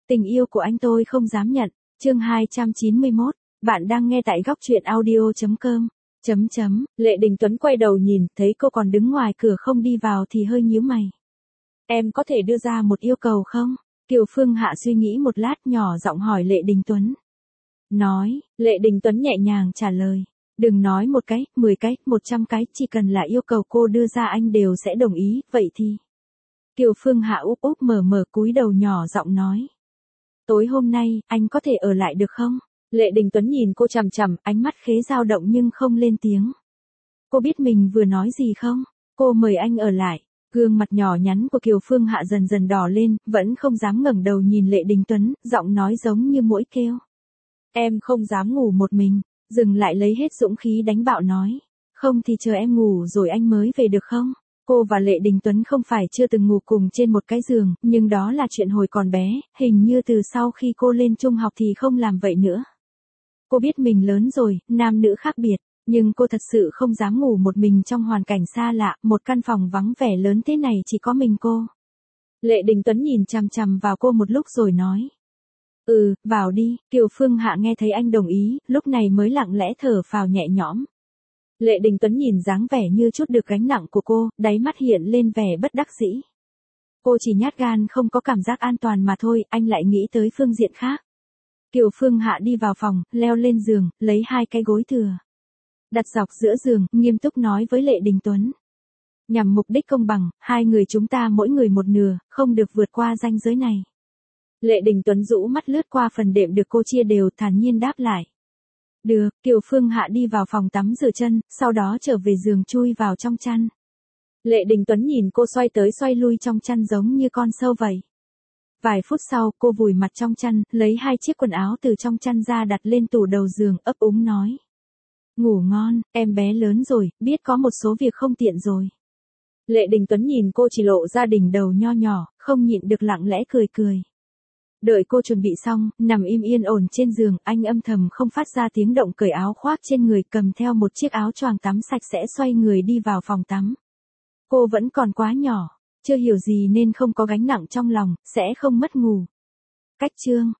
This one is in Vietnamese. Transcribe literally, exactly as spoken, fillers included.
Tình yêu của anh tôi không dám nhận. Chương hai trăm chín mươi mốt. Bạn đang nghe tại góc truyện audio chấm com. Chấm chấm, Lệ Đình Tuấn quay đầu nhìn, thấy cô còn đứng ngoài cửa không đi vào thì hơi nhíu mày. Em có thể đưa ra một yêu cầu không? Kiều Phương Hạ suy nghĩ một lát nhỏ giọng hỏi Lệ Đình Tuấn. Nói, Lệ Đình Tuấn nhẹ nhàng trả lời. Đừng nói một cái, mười cái, một trăm cái, chỉ cần là yêu cầu cô đưa ra anh đều sẽ đồng ý, vậy thì. Kiều Phương Hạ úp úp mở mở cúi đầu nhỏ giọng nói. Tối hôm nay, anh có thể ở lại được không? Lệ Đình Tuấn nhìn cô chằm chằm, ánh mắt khế dao động nhưng không lên tiếng. Cô biết mình vừa nói gì không? Cô mời anh ở lại. Gương mặt nhỏ nhắn của Kiều Phương Hạ dần dần đỏ lên, vẫn không dám ngẩng đầu nhìn Lệ Đình Tuấn, giọng nói giống như muỗi kêu. Em không dám ngủ một mình, dừng lại lấy hết dũng khí đánh bạo nói. Không thì chờ em ngủ rồi anh mới về được không? Cô và Lệ Đình Tuấn không phải chưa từng ngủ cùng trên một cái giường, nhưng đó là chuyện hồi còn bé, hình như từ sau khi cô lên trung học thì không làm vậy nữa. Cô biết mình lớn rồi, nam nữ khác biệt, nhưng cô thật sự không dám ngủ một mình trong hoàn cảnh xa lạ, một căn phòng vắng vẻ lớn thế này chỉ có mình cô. Lệ Đình Tuấn nhìn chằm chằm vào cô một lúc rồi nói. Ừ, vào đi. Kiều Phương Hạ nghe thấy anh đồng ý, lúc này mới lặng lẽ thở phào nhẹ nhõm. Lệ Đình Tuấn nhìn dáng vẻ như chút được gánh nặng của cô, đáy mắt hiện lên vẻ bất đắc dĩ. Cô chỉ nhát gan không có cảm giác an toàn mà thôi, anh lại nghĩ tới phương diện khác. Kiều Phương Hạ đi vào phòng, leo lên giường, lấy hai cái gối thừa. Đặt dọc giữa giường, nghiêm túc nói với Lệ Đình Tuấn. Nhằm mục đích công bằng, hai người chúng ta mỗi người một nửa, không được vượt qua ranh giới này. Lệ Đình Tuấn rũ mắt lướt qua phần đệm được cô chia đều, thản nhiên đáp lại. Được, Kiều Phương Hạ đi vào phòng tắm rửa chân, sau đó trở về giường chui vào trong chăn. Lệ Đình Tuấn nhìn cô xoay tới xoay lui trong chăn giống như con sâu vậy. Vài phút sau, cô vùi mặt trong chăn, lấy hai chiếc quần áo từ trong chăn ra đặt lên tủ đầu giường, ấp úng nói. Ngủ ngon, em bé lớn rồi, biết có một số việc không tiện rồi. Lệ Đình Tuấn nhìn cô chỉ lộ ra đỉnh đầu nho nhỏ, không nhịn được lặng lẽ cười cười. Đợi cô chuẩn bị xong, nằm im yên ổn trên giường, anh âm thầm không phát ra tiếng động cởi áo khoác trên người, cầm theo một chiếc áo choàng tắm sạch sẽ xoay người đi vào phòng tắm. Cô vẫn còn quá nhỏ, chưa hiểu gì nên không có gánh nặng trong lòng, sẽ không mất ngủ. Cách chương